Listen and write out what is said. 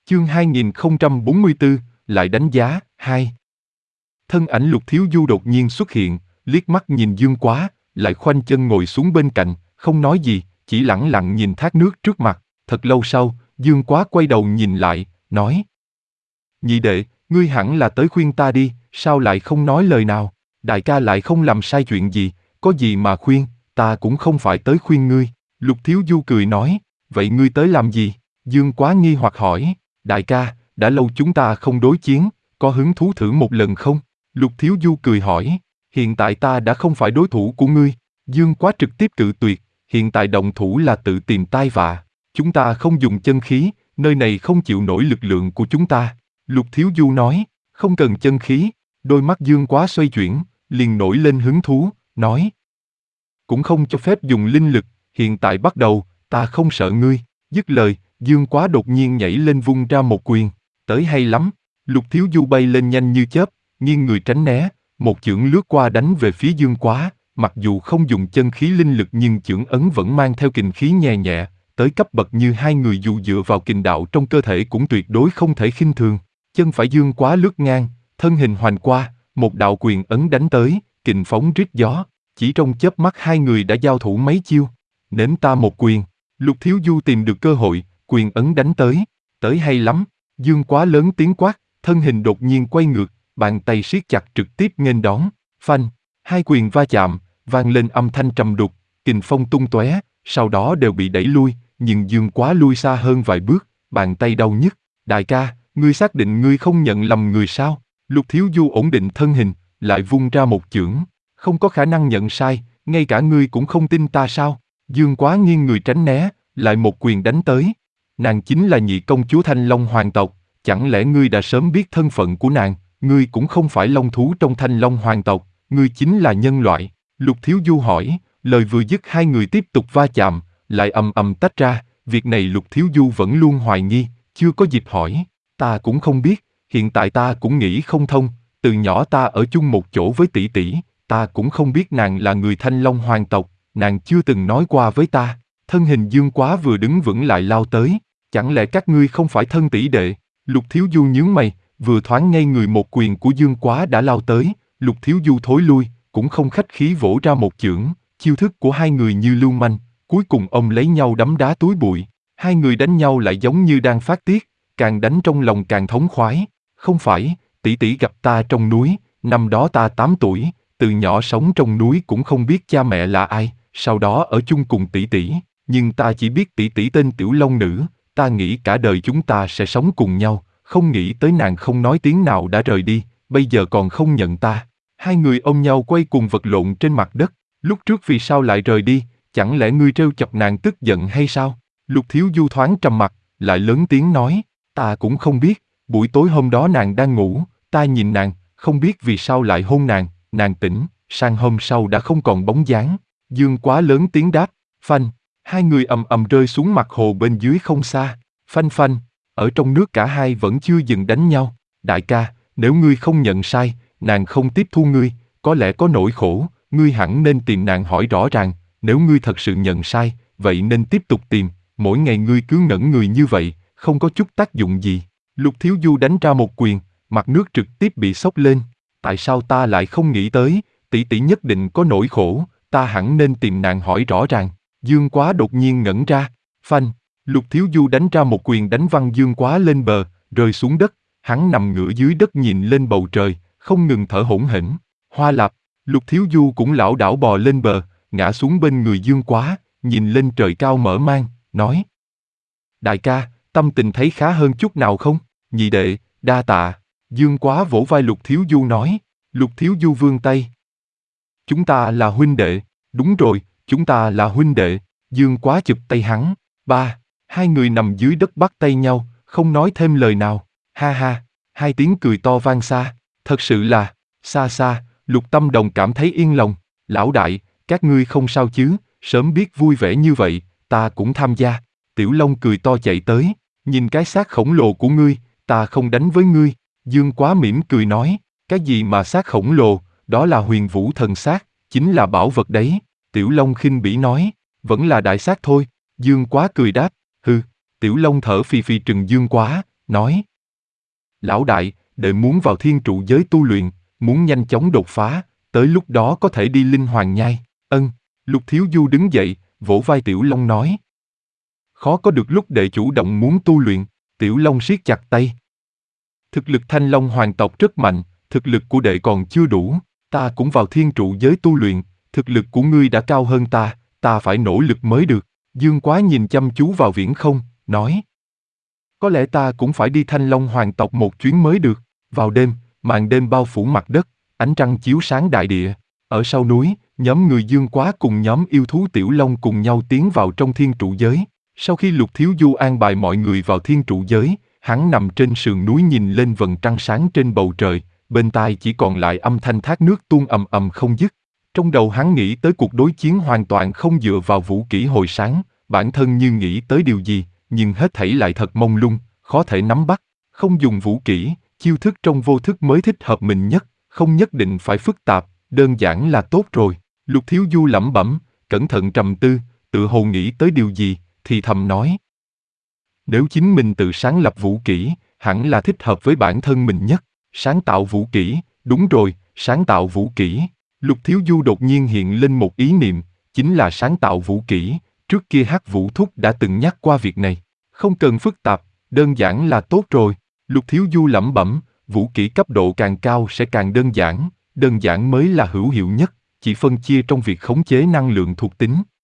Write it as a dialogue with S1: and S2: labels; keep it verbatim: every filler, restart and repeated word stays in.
S1: Chương hai nghìn không trăm bốn mươi tư, lại đánh giá, hai. Thân ảnh Lục Thiếu Du đột nhiên xuất hiện, liếc mắt nhìn Dương Quá, lại khoanh chân ngồi xuống bên cạnh, không nói gì, chỉ lẳng lặng nhìn thác nước trước mặt. Thật lâu sau, Dương Quá quay đầu nhìn lại, nói: Nhị đệ, ngươi hẳn là tới khuyên ta đi, sao lại không nói lời nào? Đại ca lại không làm sai chuyện gì, có gì mà khuyên, ta cũng không phải tới khuyên ngươi. Lục Thiếu Du cười nói: Vậy ngươi tới làm gì? Dương Quá nghi hoặc hỏi: Đại ca, đã lâu chúng ta không đối chiến, có hứng thú thử một lần không? Lục Thiếu Du cười hỏi: Hiện tại ta đã không phải đối thủ của ngươi. Dương Quá trực tiếp cự tuyệt: Hiện tại động thủ là tự tìm tai vạ. Chúng ta không dùng chân khí, nơi này không chịu nổi lực lượng của chúng ta. Lục Thiếu Du nói: Không cần chân khí. Đôi mắt Dương Quá xoay chuyển, liền nổi lên hứng thú, nói: Cũng không cho phép dùng linh lực, hiện tại bắt đầu, ta không sợ ngươi. Dứt lời, Dương Quá đột nhiên nhảy lên vung ra một quyền. Tới hay lắm. Lục Thiếu Du bay lên nhanh như chớp, nghiêng người tránh né, một chưởng lướt qua đánh về phía Dương Quá. Mặc dù không dùng chân khí linh lực nhưng chưởng ấn vẫn mang theo kình khí nhẹ nhẹ, tới cấp bậc như hai người dù dựa vào kình đạo trong cơ thể cũng tuyệt đối không thể khinh thường. Chân phải Dương Quá lướt ngang, thân hình hoành qua, một đạo quyền ấn đánh tới, kình phóng rít gió. Chỉ trong chớp mắt hai người đã giao thủ mấy chiêu. Nếm ta một quyền. Lục Thiếu Du tìm được cơ hội, quyền ấn đánh tới. Tới hay lắm. Dương Quá lớn tiếng quát, thân hình đột nhiên quay ngược, bàn tay siết chặt trực tiếp nghênh đón. Phanh, hai quyền va chạm, vang lên âm thanh trầm đục, kình phong tung tóe, sau đó đều bị đẩy lui, nhưng Dương Quá lui xa hơn vài bước, bàn tay đau nhức. Đại ca, ngươi xác định ngươi không nhận lầm người sao? Lục Thiếu Du ổn định thân hình, lại vung ra một chưởng. Không có khả năng nhận sai, ngay cả ngươi cũng không tin ta sao? Dương Quá nghiêng người tránh né, lại một quyền đánh tới. Nàng chính là nhị công chúa Thanh Long hoàng tộc, chẳng lẽ ngươi đã sớm biết thân phận của nàng? Ngươi cũng không phải long thú trong Thanh Long hoàng tộc, ngươi chính là nhân loại. Lục Thiếu Du hỏi, lời vừa dứt hai người tiếp tục va chạm, lại ầm ầm tách ra. Việc này Lục Thiếu Du vẫn luôn hoài nghi, chưa có dịp hỏi. Ta cũng không biết, hiện tại ta cũng nghĩ không thông. Từ nhỏ ta ở chung một chỗ với tỷ tỷ, ta cũng không biết nàng là người Thanh Long hoàng tộc, nàng chưa từng nói qua với ta. Thân hình Dương Quá vừa đứng vững lại lao tới. Chẳng lẽ các ngươi không phải thân tỷ đệ? Lục Thiếu Du nhướng mày, vừa thoáng ngay người một quyền của Dương Quá đã lao tới. Lục Thiếu Du thối lui, cũng không khách khí vỗ ra một chưởng. Chiêu thức của hai người như lưu manh, cuối cùng ông lấy nhau đấm đá túi bụi. Hai người đánh nhau lại giống như đang phát tiết, càng đánh trong lòng càng thống khoái. Không phải, tỷ tỷ gặp ta trong núi, năm đó ta tám tuổi, từ nhỏ sống trong núi cũng không biết cha mẹ là ai, sau đó ở chung cùng tỷ tỷ, nhưng ta chỉ biết tỷ tỷ tên Tiểu Long Nữ, ta nghĩ cả đời chúng ta sẽ sống cùng nhau, không nghĩ tới nàng không nói tiếng nào đã rời đi, bây giờ còn không nhận ta. Hai người ôm nhau quay cùng vật lộn trên mặt đất, lúc trước vì sao lại rời đi, chẳng lẽ ngươi trêu chọc nàng tức giận hay sao? Lục Thiếu Du thoáng trầm mặt, lại lớn tiếng nói, ta cũng không biết, buổi tối hôm đó nàng đang ngủ, ta nhìn nàng, không biết vì sao lại hôn nàng, nàng tỉnh, sang hôm sau đã không còn bóng dáng. Dương Quá lớn tiếng đáp, phanh, hai người ầm ầm rơi xuống mặt hồ bên dưới không xa, phanh phanh, ở trong nước cả hai vẫn chưa dừng đánh nhau. Đại ca, nếu ngươi không nhận sai, nàng không tiếp thu ngươi, có lẽ có nỗi khổ, ngươi hẳn nên tìm nàng hỏi rõ ràng, nếu ngươi thật sự nhận sai, vậy nên tiếp tục tìm, mỗi ngày ngươi cứ ngẩn người như vậy, không có chút tác dụng gì. Lục Thiếu Du đánh ra một quyền, mặt nước trực tiếp bị sốc lên. Tại sao ta lại không nghĩ tới, tỷ tỷ nhất định có nỗi khổ, ta hẳn nên tìm nàng hỏi rõ ràng. Dương Quá đột nhiên ngẩn ra, phanh, Lục Thiếu Du đánh ra một quyền đánh văng Dương Quá lên bờ, rơi xuống đất, hắn nằm ngửa dưới đất nhìn lên bầu trời, không ngừng thở hổn hển. Hoa Lạp, Lục Thiếu Du cũng lảo đảo bò lên bờ, ngã xuống bên người Dương Quá, nhìn lên trời cao mở mang, nói: Đại ca, tâm tình thấy khá hơn chút nào không? Nhị đệ, đa tạ. Dương Quá vỗ vai Lục Thiếu Du nói. Lục Thiếu Du vươn tay. Chúng ta là huynh đệ. Đúng rồi, chúng ta là huynh đệ. Dương Quá chụp tay hắn. Ba, hai người nằm dưới đất bắt tay nhau, không nói thêm lời nào. Ha ha, hai tiếng cười to vang xa. Thật sự là, xa xa, Lục Tâm Đồng cảm thấy yên lòng. Lão đại, các ngươi không sao chứ, sớm biết vui vẻ như vậy, ta cũng tham gia. Tiểu Long cười to chạy tới, nhìn cái xác khổng lồ của ngươi, ta không đánh với ngươi. Dương Quá mỉm cười nói, cái gì mà xác khổng lồ, đó là huyền vũ thần xác, chính là bảo vật đấy. Tiểu Long khinh bỉ nói, vẫn là đại xác thôi. Dương Quá cười đáp, hừ. Tiểu Long thở phì phì trừng Dương Quá, nói. Lão đại, đệ muốn vào thiên trụ giới tu luyện, muốn nhanh chóng đột phá, tới lúc đó có thể đi linh hoàng nhai. Ân, Lục Thiếu Du đứng dậy, vỗ vai Tiểu Long nói. Khó có được lúc đệ chủ động muốn tu luyện, Tiểu Long siết chặt tay. Thực lực Thanh Long hoàng tộc rất mạnh, thực lực của đệ còn chưa đủ, ta cũng vào thiên trụ giới tu luyện, thực lực của ngươi đã cao hơn ta, ta phải nỗ lực mới được. Dương Quá nhìn chăm chú vào Viễn Không, nói. Có lẽ ta cũng phải đi Thanh Long hoàng tộc một chuyến mới được. Vào đêm, màn đêm bao phủ mặt đất, ánh trăng chiếu sáng đại địa. Ở sau núi, nhóm người Dương Quá cùng nhóm yêu thú Tiểu Long cùng nhau tiến vào trong thiên trụ giới. Sau khi Lục Thiếu Du an bài mọi người vào thiên trụ giới, hắn nằm trên sườn núi nhìn lên vầng trăng sáng trên bầu trời, bên tai chỉ còn lại âm thanh thác nước tuôn ầm ầm không dứt. Trong đầu hắn nghĩ tới cuộc đối chiến hoàn toàn không dựa vào vũ kỹ hồi sáng, bản thân như nghĩ tới điều gì, nhưng hết thảy lại thật mông lung, khó thể nắm bắt. Không dùng vũ kỹ, chiêu thức trong vô thức mới thích hợp mình nhất, không nhất định phải phức tạp, đơn giản là tốt rồi. Lục Thiếu Du lẩm bẩm, cẩn thận trầm tư, tự hồ nghĩ tới điều gì, thì thầm nói. Nếu chính mình tự sáng lập vũ kỹ, hẳn là thích hợp với bản thân mình nhất. Sáng tạo vũ kỹ, đúng rồi, sáng tạo vũ kỹ. Lục Thiếu Du đột nhiên hiện lên một ý niệm, chính là sáng tạo vũ kỹ. Trước kia Hắc Vũ Thúc đã từng nhắc qua việc này. Không cần phức tạp, đơn giản là tốt rồi. Lục Thiếu Du lẩm bẩm, vũ kỹ cấp độ càng cao sẽ càng đơn giản, đơn giản mới là hữu hiệu nhất, chỉ phân chia trong việc khống chế năng lượng thuộc tính.